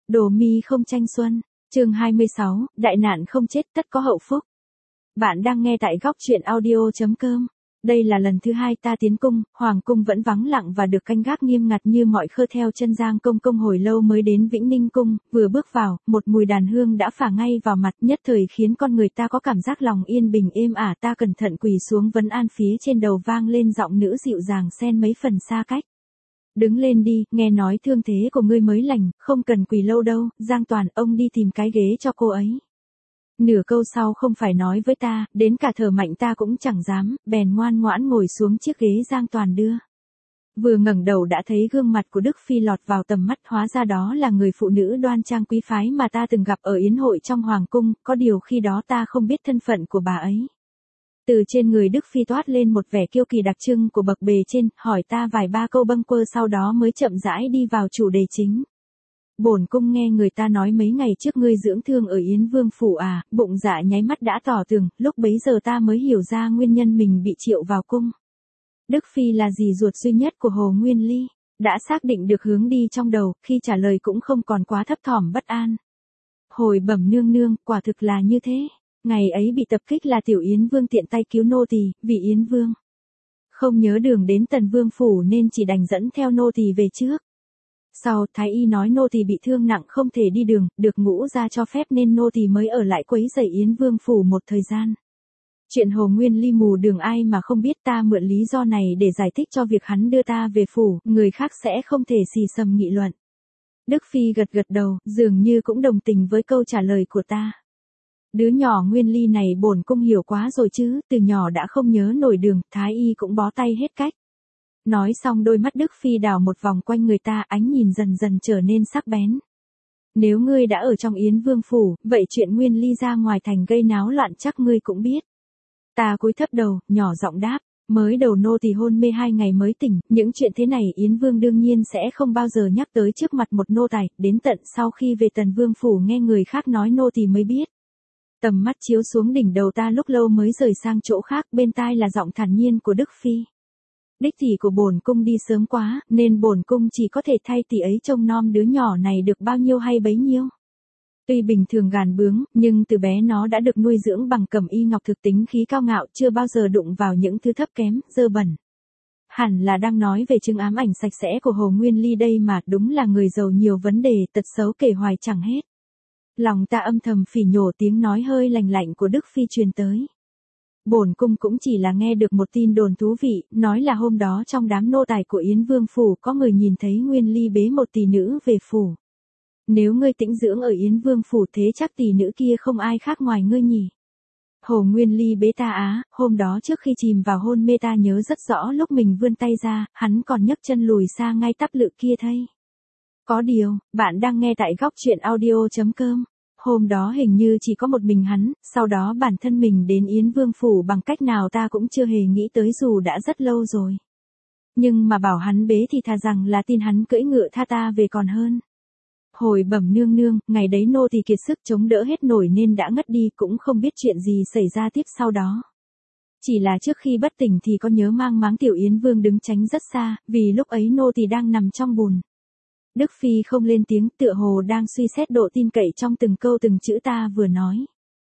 Đồ mi không tranh xuân. Chương 26, đại nạn không chết tất có hậu phúc. Bạn đang nghe tại góc truyện audio.com. Đây là lần thứ 2 ta tiến cung, hoàng cung vẫn vắng lặng và được canh gác nghiêm ngặt như mọi khơ theo chân Giang công công hồi lâu mới đến Vĩnh Ninh cung, vừa bước vào, một mùi đàn hương đã phả ngay vào mặt, nhất thời khiến con người ta có cảm giác lòng yên bình êm ả. Ta cẩn thận quỳ xuống vấn an, phía trên đầu vang lên giọng nữ dịu dàng xen mấy phần xa cách. Đứng lên đi, nghe nói thương thế của ngươi mới lành, không cần quỳ lâu đâu, Giang Toàn, ông đi tìm cái ghế cho cô ấy. Nửa câu sau không phải nói với ta, đến cả thở mạnh ta cũng chẳng dám, bèn ngoan ngoãn ngồi xuống chiếc ghế Giang Toàn đưa. Vừa ngẩng đầu đã thấy gương mặt của Đức Phi lọt vào tầm mắt, hóa ra đó là người phụ nữ đoan trang quý phái mà ta từng gặp ở yến hội trong hoàng cung, có điều khi đó ta không biết thân phận của bà ấy. Từ trên người Đức Phi toát lên một vẻ kiêu kỳ đặc trưng của bậc bề trên, hỏi ta vài ba câu bâng quơ sau đó mới chậm rãi đi vào chủ đề chính. Bổn cung nghe người ta nói mấy ngày trước ngươi dưỡng thương ở Yến Vương phủ à, bụng dạ nháy mắt đã tỏ tường, lúc bấy giờ ta mới hiểu ra nguyên nhân mình bị triệu vào cung. Đức Phi là dì ruột duy nhất của Hồ Nguyên Ly, đã xác định được hướng đi trong đầu, khi trả lời cũng không còn quá thấp thỏm bất an. Hồi bẩm nương nương, quả thực là như thế. Ngày ấy bị tập kích là Tiểu Yến Vương tiện tay cứu nô tỳ, vì Yến Vương không nhớ đường đến Tần Vương phủ nên chỉ đành dẫn theo nô tỳ về trước. Sau, thái y nói nô tỳ bị thương nặng không thể đi đường, được ngũ gia cho phép nên nô tỳ mới ở lại quấy rầy Yến Vương phủ một thời gian. Chuyện Hồ Nguyên Ly mù đường ai mà không biết, ta mượn lý do này để giải thích cho việc hắn đưa ta về phủ, người khác sẽ không thể xì xầm nghị luận. Đức Phi gật gật đầu, dường như cũng đồng tình với câu trả lời của ta. Đứa nhỏ Nguyên Ly này bổn cung hiểu quá rồi chứ, từ nhỏ đã không nhớ nổi đường, thái y cũng bó tay hết cách. Nói xong đôi mắt Đức Phi đảo một vòng quanh người ta, ánh nhìn dần dần trở nên sắc bén. Nếu ngươi đã ở trong Yến Vương phủ, vậy chuyện Nguyên Ly ra ngoài thành gây náo loạn chắc ngươi cũng biết. Ta cúi thấp đầu, nhỏ giọng đáp, mới đầu nô tỳ hôn mê 2 ngày mới tỉnh, những chuyện thế này Yến Vương đương nhiên sẽ không bao giờ nhắc tới trước mặt một nô tài, đến tận sau khi về Tần Vương phủ nghe người khác nói nô tỳ mới biết. Tầm mắt chiếu xuống đỉnh đầu ta lúc lâu mới rời sang chỗ khác, bên tai là giọng thản nhiên của Đức Phi. Đích tỷ của bổn cung đi sớm quá, nên bổn cung chỉ có thể thay tỷ ấy trông nom đứa nhỏ này được bao nhiêu hay bấy nhiêu. Tuy bình thường gàn bướng, nhưng từ bé nó đã được nuôi dưỡng bằng Cẩm Y Ngọc thực, tính khí cao ngạo, chưa bao giờ đụng vào những thứ thấp kém, dơ bẩn. Hẳn là đang nói về chứng ám ảnh sạch sẽ của Hồ Nguyên Ly đây mà, đúng là người giàu nhiều vấn đề, tật xấu kể hoài chẳng hết. Lòng ta âm thầm phỉ nhổ, tiếng nói hơi lành lạnh của Đức Phi truyền tới. Bổn cung cũng chỉ là nghe được một tin đồn thú vị, nói là hôm đó trong đám nô tài của Yến Vương phủ có người nhìn thấy Nguyên Ly bế một tỷ nữ về phủ. Nếu ngươi tĩnh dưỡng ở Yến Vương phủ thế chắc tỷ nữ kia không ai khác ngoài ngươi nhỉ. Hồ Nguyên Ly bế ta á, hôm đó trước khi chìm vào hôn mê ta nhớ rất rõ lúc mình vươn tay ra, hắn còn nhấc chân lùi xa ngay tắp lự kia thay. Có điều, bạn đang nghe tại góc truyện audio.com. Hôm đó hình như chỉ có một mình hắn, sau đó bản thân mình đến Yến Vương phủ bằng cách nào ta cũng chưa hề nghĩ tới dù đã rất lâu rồi. Nhưng mà bảo hắn bế thì thà rằng là tin hắn cưỡi ngựa tha ta về còn hơn. Hồi bẩm nương nương, ngày đấy nô tỳ kiệt sức chống đỡ hết nổi nên đã ngất đi, cũng không biết chuyện gì xảy ra tiếp sau đó. Chỉ là trước khi bất tỉnh thì có nhớ mang máng Tiểu Yến Vương đứng tránh rất xa, vì lúc ấy nô tỳ đang nằm trong bùn. Đức Phi không lên tiếng, tựa hồ đang suy xét độ tin cậy trong từng câu từng chữ ta vừa nói.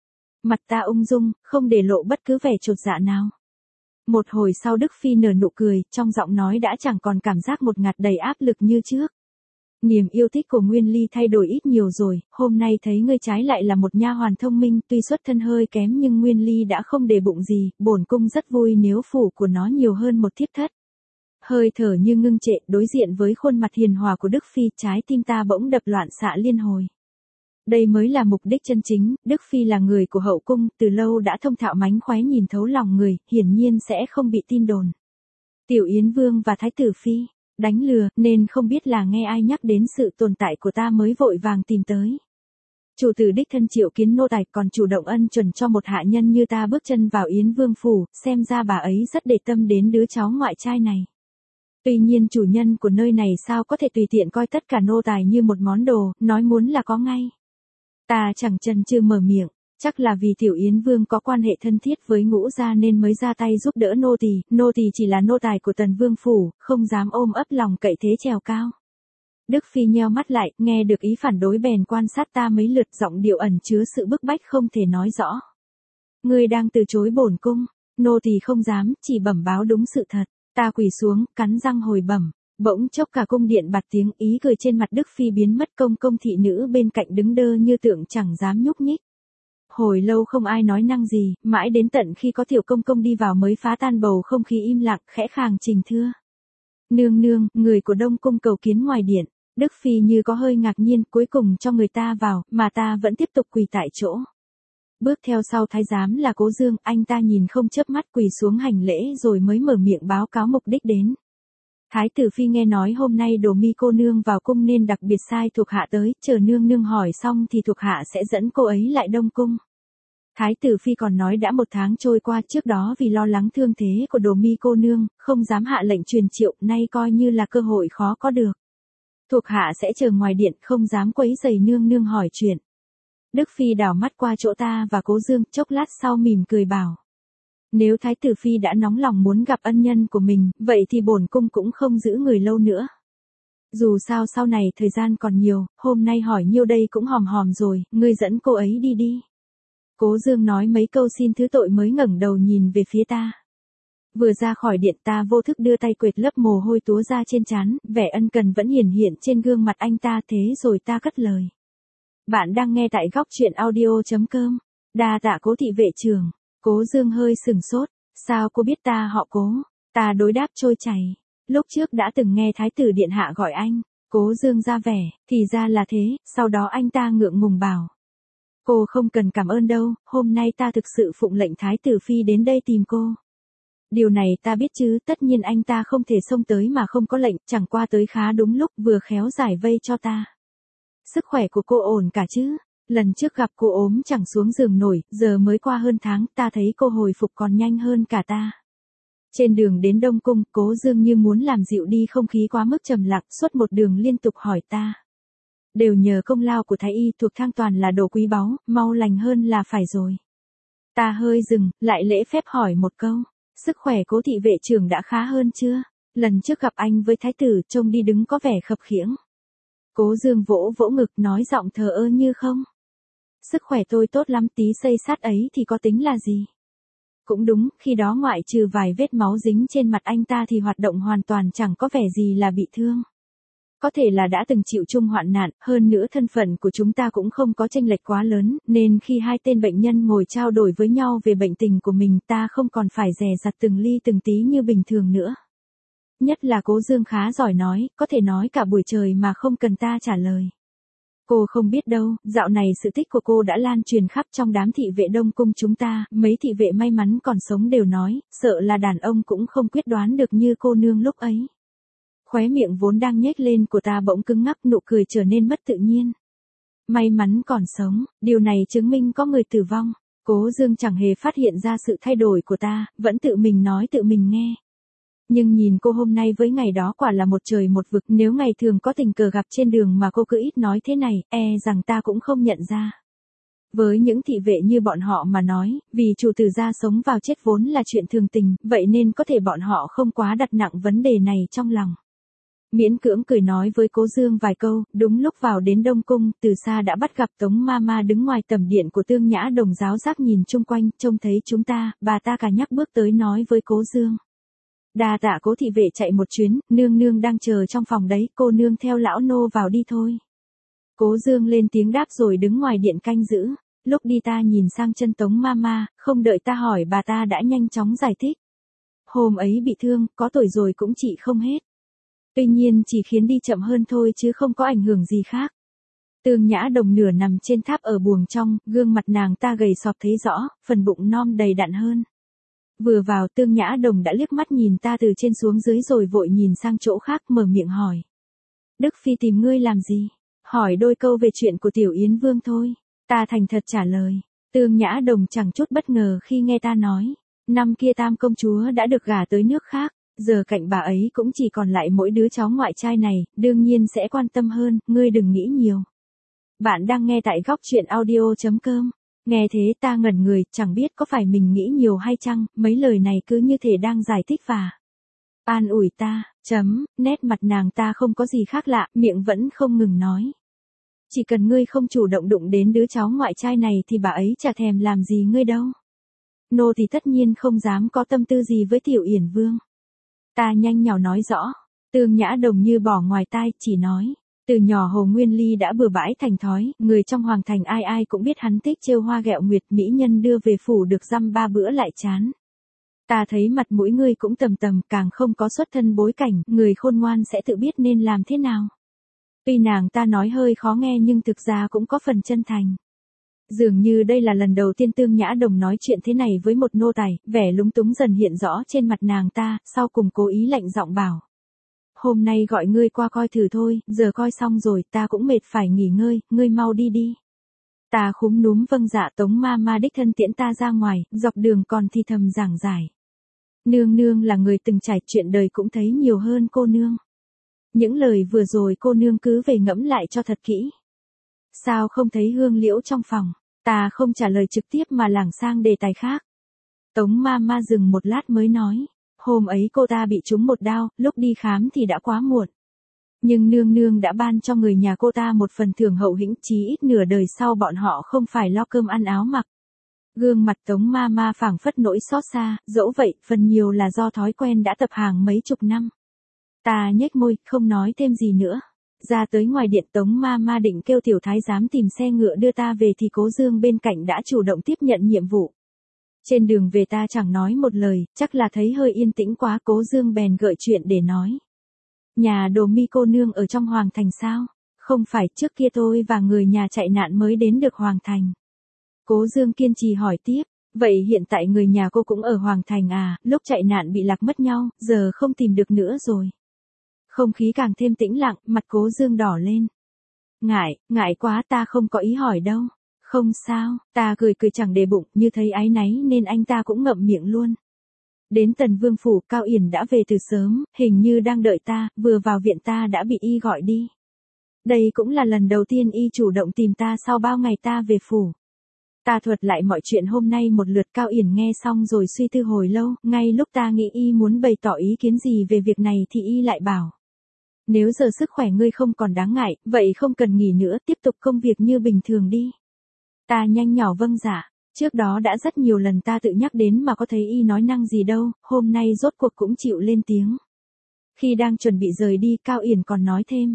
Mặt ta ung dung, không để lộ bất cứ vẻ chột dạ nào. Một hồi sau Đức Phi nở nụ cười, trong giọng nói đã chẳng còn cảm giác một ngạt đầy áp lực như trước. Niềm yêu thích của Nguyên Ly thay đổi ít nhiều rồi, hôm nay thấy ngươi trái lại là một nha hoàn thông minh, tuy xuất thân hơi kém nhưng Nguyên Ly đã không để bụng gì, bổn cung rất vui nếu phủ của nó nhiều hơn một thiếp thất. Hơi thở như ngưng trệ, đối diện với khuôn mặt hiền hòa của Đức Phi, trái tim ta bỗng đập loạn xạ liên hồi. Đây mới là mục đích chân chính, Đức Phi là người của hậu cung, từ lâu đã thông thạo mánh khóe nhìn thấu lòng người, hiển nhiên sẽ không bị tin đồn. Tiểu Yến Vương và Thái tử Phi đánh lừa, nên không biết là nghe ai nhắc đến sự tồn tại của ta mới vội vàng tìm tới. Chủ tử đích thân triệu kiến nô tài, còn chủ động ân chuẩn cho một hạ nhân như ta bước chân vào Yến Vương phủ, xem ra bà ấy rất để tâm đến đứa cháu ngoại trai này. Tuy nhiên chủ nhân của nơi này sao có thể tùy tiện coi tất cả nô tài như một món đồ, nói muốn là có ngay. Ta chẳng chần chừ mở miệng, chắc là vì Tiểu Yến Vương có quan hệ thân thiết với Ngũ gia nên mới ra tay giúp đỡ nô tỳ chỉ là nô tài của Tần Vương phủ, không dám ôm ấp lòng cậy thế trèo cao. Đức Phi nheo mắt lại, nghe được ý phản đối bèn quan sát ta mấy lượt, giọng điệu ẩn chứa sự bức bách không thể nói rõ. Ngươi đang từ chối bổn cung, nô tỳ không dám, chỉ bẩm báo đúng sự thật. Ta quỳ xuống, cắn răng hồi bẩm. Bỗng chốc cả cung điện bạt tiếng, ý cười trên mặt Đức Phi biến mất, công thị nữ bên cạnh đứng đơ như tượng chẳng dám nhúc nhích. Hồi lâu không ai nói năng gì, mãi đến tận khi có tiểu công đi vào mới phá tan bầu không khí im lặng, khẽ khàng trình thưa. Nương nương, người của Đông cung cầu kiến ngoài điện. Đức Phi như có hơi ngạc nhiên, cuối cùng cho người ta vào, mà ta vẫn tiếp tục quỳ tại chỗ. Bước theo sau thái giám là Cố Dương, anh ta nhìn không chớp mắt quỳ xuống hành lễ rồi mới mở miệng báo cáo mục đích đến. Thái tử Phi nghe nói hôm nay Đồ Mi cô nương vào cung nên đặc biệt sai thuộc hạ tới, chờ nương nương hỏi xong thì thuộc hạ sẽ dẫn cô ấy lại Đông cung. Thái tử Phi còn nói đã 1 tháng trôi qua, trước đó vì lo lắng thương thế của Đồ Mi cô nương, không dám hạ lệnh truyền triệu, nay coi như là cơ hội khó có được. Thuộc hạ sẽ chờ ngoài điện, không dám quấy rầy nương nương hỏi chuyện. Đức Phi đảo mắt qua chỗ ta và Cố Dương, chốc lát sau mỉm cười bảo. Nếu Thái tử Phi đã nóng lòng muốn gặp ân nhân của mình, vậy thì bổn cung cũng không giữ người lâu nữa. Dù sao sau này thời gian còn nhiều, hôm nay hỏi nhiêu đây cũng hòm hòm rồi, ngươi dẫn cô ấy đi đi. Cố Dương nói mấy câu xin thứ tội mới ngẩng đầu nhìn về phía ta. Vừa ra khỏi điện ta vô thức đưa tay quệt lấp mồ hôi túa ra trên trán, vẻ ân cần vẫn hiển hiện trên gương mặt anh ta, thế rồi ta cất lời. Bạn đang nghe tại góc truyện audio.com. Đa tạ Cố thị vệ trưởng. Cố Dương hơi sừng sốt. Sao cô biết ta họ Cố? Ta đối đáp trôi chảy. Lúc trước đã từng nghe Thái tử điện hạ gọi anh. Cố Dương ra vẻ, thì ra là thế, sau đó anh ta ngượng ngùng bảo. Cô không cần cảm ơn đâu, hôm nay ta thực sự phụng lệnh Thái tử Phi đến đây tìm cô. Điều này ta biết chứ, tất nhiên anh ta không thể xông tới mà không có lệnh, chẳng qua tới khá đúng lúc, vừa khéo giải vây cho ta. Sức khỏe của cô ổn cả chứ? Lần trước gặp cô ốm chẳng xuống giường nổi, giờ mới qua hơn tháng, ta thấy cô hồi phục còn nhanh hơn cả ta. Trên đường đến Đông cung, Cố Dương như muốn làm dịu đi không khí quá mức trầm lặng, suốt một đường liên tục hỏi ta. Đều nhờ công lao của Thái y, thuộc thang toàn là đồ quý báu, mau lành hơn là phải rồi. Ta hơi dừng, lại lễ phép hỏi một câu. Sức khỏe Cố thị vệ trưởng đã khá hơn chưa? Lần trước gặp anh với thái tử, trông đi đứng có vẻ khập khiễng. Cố Dương vỗ vỗ ngực nói giọng thờ ơ như không. Sức khỏe tôi tốt lắm, tí xây sát ấy thì có tính là gì? Cũng đúng, khi đó ngoại trừ vài vết máu dính trên mặt anh ta thì hoạt động hoàn toàn chẳng có vẻ gì là bị thương. Có thể là đã từng chịu chung hoạn nạn, hơn nữa thân phận của chúng ta cũng không có chênh lệch quá lớn, nên khi hai tên bệnh nhân ngồi trao đổi với nhau về bệnh tình của mình, ta không còn phải dè dặt từng ly từng tí như bình thường nữa. Nhất là Cố Dương khá giỏi nói, có thể nói cả buổi trời mà không cần ta trả lời. Cô không biết đâu, dạo này sự tích của cô đã lan truyền khắp trong đám thị vệ Đông cung chúng ta, mấy thị vệ may mắn còn sống đều nói, sợ là đàn ông cũng không quyết đoán được như cô nương lúc ấy. Khóe miệng vốn đang nhếch lên của ta bỗng cứng ngắc, nụ cười trở nên mất tự nhiên. May mắn còn sống, điều này chứng minh có người tử vong. Cố Dương chẳng hề phát hiện ra sự thay đổi của ta, vẫn tự mình nói tự mình nghe. Nhưng nhìn cô hôm nay với ngày đó quả là một trời một vực, nếu ngày thường có tình cờ gặp trên đường mà cô cứ ít nói thế này, rằng ta cũng không nhận ra. Với những thị vệ như bọn họ mà nói, vì chủ tử gia sống vào chết vốn là chuyện thường tình, vậy nên có thể bọn họ không quá đặt nặng vấn đề này trong lòng. Miễn cưỡng cười nói với Cố Dương vài câu, đúng lúc vào đến Đông cung, từ xa đã bắt gặp Tống Mama đứng ngoài tầm điện của Tương Nhã Đồng giáo giác nhìn chung quanh, trông thấy chúng ta, bà ta cả nhắc bước tới nói với Cố Dương. Đa tạ Cố thị vệ chạy một chuyến, nương nương đang chờ trong phòng đấy, cô nương theo lão nô vào đi thôi. Cố Dương lên tiếng đáp rồi đứng ngoài điện canh giữ. Lúc đi ta nhìn sang chân Tống Mama, không đợi ta hỏi bà ta đã nhanh chóng giải thích. Hôm ấy bị thương, có tuổi rồi cũng trị không hết. Tuy nhiên chỉ khiến đi chậm hơn thôi chứ không có ảnh hưởng gì khác. Tương Nhã Đồng nửa nằm trên tháp ở buồng trong, gương mặt nàng ta gầy sọp thấy rõ, phần bụng non đầy đặn hơn. Vừa vào Tương Nhã Đồng đã liếc mắt nhìn ta từ trên xuống dưới rồi vội nhìn sang chỗ khác mở miệng hỏi. Đức Phi tìm ngươi làm gì? Hỏi đôi câu về chuyện của Tiểu Yến Vương thôi. Ta thành thật trả lời. Tương Nhã Đồng chẳng chút bất ngờ khi nghe ta nói. Năm kia Tam công chúa đã được gả tới nước khác. Giờ cạnh bà ấy cũng chỉ còn lại mỗi đứa cháu ngoại trai này, đương nhiên sẽ quan tâm hơn, ngươi đừng nghĩ nhiều. Bạn đang nghe tại góc truyện audio.com. Nghe thế ta ngẩn người, chẳng biết có phải mình nghĩ nhiều hay chăng, mấy lời này cứ như thể đang giải thích và an ủi ta, nét mặt nàng ta không có gì khác lạ, miệng vẫn không ngừng nói. Chỉ cần ngươi không chủ động đụng đến đứa cháu ngoại trai này thì bà ấy chả thèm làm gì ngươi đâu. Nô thì tất nhiên không dám có tâm tư gì với Tiểu Yển Vương. Ta nhanh nhảu nói rõ, Tương Nhã Đồng như bỏ ngoài tai, chỉ nói. Từ nhỏ Hồ Nguyên Ly đã bừa bãi thành thói, người trong hoàng thành ai ai cũng biết hắn thích trêu hoa ghẹo nguyệt, mỹ nhân đưa về phủ được dăm ba bữa lại chán. Ta thấy mặt mũi ngươi cũng tầm tầm, càng không có xuất thân bối cảnh, người khôn ngoan sẽ tự biết nên làm thế nào. Tuy nàng ta nói hơi khó nghe nhưng thực ra cũng có phần chân thành. Dường như đây là lần đầu tiên Tương Nhã Đồng nói chuyện thế này với một nô tài, vẻ lúng túng dần hiện rõ trên mặt nàng ta, sau cùng cố ý lạnh giọng bảo. Hôm nay gọi ngươi qua coi thử thôi, giờ coi xong rồi, ta cũng mệt phải nghỉ ngơi, ngươi mau đi đi. Ta khúm núm vâng dạ, Tống ma ma đích thân tiễn ta ra ngoài, dọc đường còn thì thầm giảng giải. Nương nương là người từng trải chuyện đời cũng thấy nhiều hơn cô nương. Những lời vừa rồi cô nương cứ về ngẫm lại cho thật kỹ. Sao không thấy Hương Liễu trong phòng? Ta không trả lời trực tiếp mà lảng sang đề tài khác. Tống ma ma dừng một lát mới nói. Hôm ấy cô ta bị trúng một đao, lúc đi khám thì đã quá muộn. Nhưng nương nương đã ban cho người nhà cô ta một phần thưởng hậu hĩnh, chí ít nửa đời sau bọn họ không phải lo cơm ăn áo mặc. Gương mặt Tống ma ma phảng phất nỗi xót xa, dẫu vậy, phần nhiều là do thói quen đã tập hàng mấy chục năm. Ta nhếch môi, không nói thêm gì nữa. Ra tới ngoài điện, Tống ma ma định kêu tiểu thái giám tìm xe ngựa đưa ta về thì Cố Dương bên cạnh đã chủ động tiếp nhận nhiệm vụ. Trên đường về ta chẳng nói một lời, chắc là thấy hơi yên tĩnh quá, Cố Dương bèn gợi chuyện để nói. Nhà Đồ Mi cô nương ở trong hoàng thành sao? Không phải, trước kia tôi và người nhà chạy nạn mới đến được hoàng thành. Cố Dương kiên trì hỏi tiếp, vậy hiện tại người nhà cô cũng ở hoàng thành à? Lúc chạy nạn bị lạc mất nhau, giờ không tìm được nữa rồi. Không khí càng thêm tĩnh lặng, mặt Cố Dương đỏ lên. Ngại quá, ta không có ý hỏi đâu. Không sao, ta cười chẳng để bụng, như thấy áy náy nên anh ta cũng ngậm miệng luôn. Đến Tần Vương phủ, Cao Yển đã về từ sớm, hình như đang đợi ta, vừa vào viện ta đã bị y gọi đi. Đây cũng là lần đầu tiên y chủ động tìm ta sau bao ngày ta về phủ. Ta thuật lại mọi chuyện hôm nay một lượt, Cao Yển nghe xong rồi suy tư hồi lâu, ngay lúc ta nghĩ y muốn bày tỏ ý kiến gì về việc này thì y lại bảo. Nếu giờ sức khỏe ngươi không còn đáng ngại, vậy không cần nghỉ nữa, tiếp tục công việc như bình thường đi. Ta nhanh nhỏ vâng dạ, trước đó đã rất nhiều lần ta tự nhắc đến mà có thấy y nói năng gì đâu, hôm nay rốt cuộc cũng chịu lên tiếng. Khi đang chuẩn bị rời đi, Cao Yển còn nói thêm.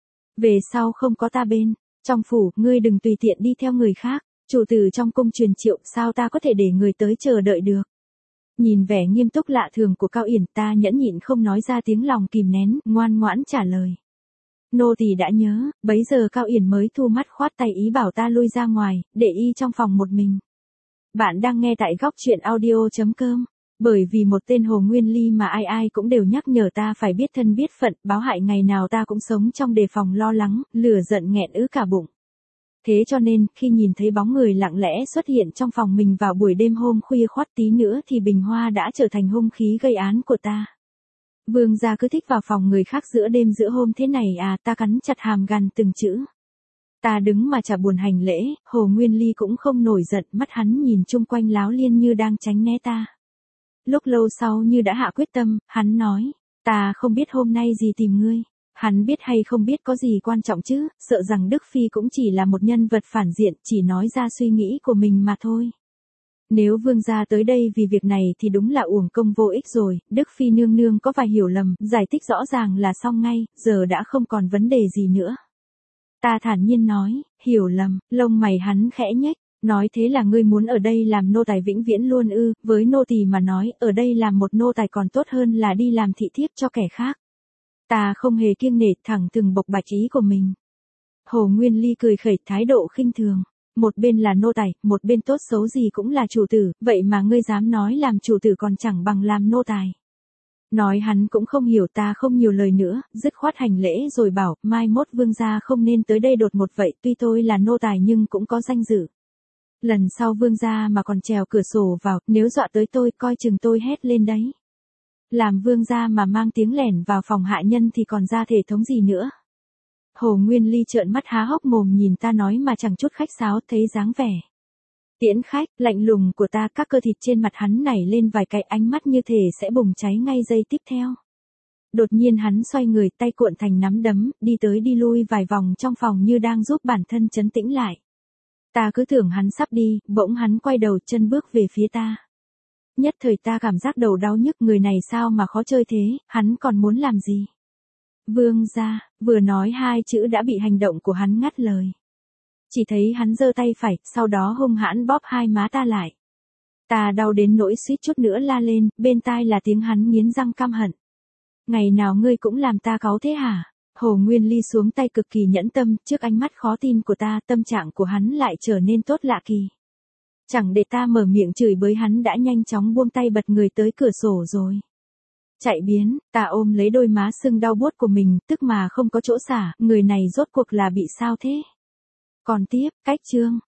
Về sau không có ta bên, trong phủ, ngươi đừng tùy tiện đi theo người khác, chủ tử trong cung truyền triệu, sao ta có thể để người tới chờ đợi được. Nhìn vẻ nghiêm túc lạ thường của Cao Yển, ta nhẫn nhịn không nói ra tiếng lòng kìm nén, ngoan ngoãn trả lời. Nô tỳ đã nhớ, bấy giờ Cao Yển mới thu mắt khoát tay ý bảo ta lui ra ngoài, để y trong phòng một mình. Bạn đang nghe tại góc truyện audio.com. Bởi vì một tên Hồ Nguyên Ly mà ai ai cũng đều nhắc nhở ta phải biết thân biết phận, báo hại ngày nào ta cũng sống trong đề phòng lo lắng, lửa giận nghẹn ứ cả bụng. Thế cho nên, khi nhìn thấy bóng người lặng lẽ xuất hiện trong phòng mình vào buổi đêm hôm khuya khoắt tí nữa thì bình hoa đã trở thành hung khí gây án của ta. Vương gia cứ thích vào phòng người khác giữa đêm giữa hôm thế này à, ta cắn chặt hàm gằn từng chữ. Ta đứng mà chả buồn hành lễ, Hồ Nguyên Ly cũng không nổi giận, mắt hắn nhìn chung quanh láo liên như đang tránh né ta. Lúc lâu sau như đã hạ quyết tâm, hắn nói, ta không biết hôm nay gì tìm ngươi. Hắn biết hay không biết có gì quan trọng chứ, sợ rằng Đức Phi cũng chỉ là một nhân vật phản diện, chỉ nói ra suy nghĩ của mình mà thôi. Nếu vương gia tới đây vì việc này thì đúng là uổng công vô ích rồi, Đức Phi nương nương có vài hiểu lầm, giải thích rõ ràng là xong ngay, giờ đã không còn vấn đề gì nữa. Ta thản nhiên nói, hiểu lầm, lông mày hắn khẽ nhếch, nói thế là ngươi muốn ở đây làm nô tài vĩnh viễn luôn ư, với nô tỳ mà nói, ở đây làm một nô tài còn tốt hơn là đi làm thị thiếp cho kẻ khác. Ta không hề kiêng nể, thẳng thừng bộc bạch ý của mình. Hồ Nguyên Ly cười khẩy, thái độ khinh thường. Một bên là nô tài, một bên tốt xấu gì cũng là chủ tử, vậy mà ngươi dám nói làm chủ tử còn chẳng bằng làm nô tài. Nói hắn cũng không hiểu, ta không nhiều lời nữa, dứt khoát hành lễ rồi bảo, mai mốt vương gia không nên tới đây đột ngột vậy, tuy tôi là nô tài nhưng cũng có danh dự. Lần sau vương gia mà còn trèo cửa sổ vào, nếu dọa tới tôi, coi chừng tôi hét lên đấy. Làm vương gia mà mang tiếng lẻn vào phòng hạ nhân thì còn ra thể thống gì nữa. Hồ Nguyên Ly trợn mắt há hốc mồm nhìn ta nói mà chẳng chút khách sáo, thấy dáng vẻ tiễn khách, lạnh lùng của ta, các cơ thịt trên mặt hắn nảy lên vài cái, ánh mắt như thể sẽ bùng cháy ngay giây tiếp theo. Đột nhiên hắn xoay người, tay cuộn thành nắm đấm, đi tới đi lui vài vòng trong phòng như đang giúp bản thân trấn tĩnh lại. Ta cứ tưởng hắn sắp đi, bỗng hắn quay đầu chân bước về phía ta. Nhất thời ta cảm giác đầu đau nhức, người này sao mà khó chơi thế, hắn còn muốn làm gì? Vương gia, vừa nói hai chữ đã bị hành động của hắn ngắt lời. Chỉ thấy hắn giơ tay phải, sau đó hung hãn bóp hai má ta lại. Ta đau đến nỗi suýt chút nữa la lên, bên tai là tiếng hắn nghiến răng căm hận. Ngày nào ngươi cũng làm ta cáu thế hả? Hồ Nguyên Ly xuống tay cực kỳ nhẫn tâm, trước ánh mắt khó tin của ta, tâm trạng của hắn lại trở nên tốt lạ kỳ. Chẳng để ta mở miệng chửi bới hắn đã nhanh chóng buông tay bật người tới cửa sổ rồi. Chạy biến, ta ôm lấy đôi má sưng đau buốt của mình, tức mà không có chỗ xả, người này rốt cuộc là bị sao thế? Còn tiếp, cách chương.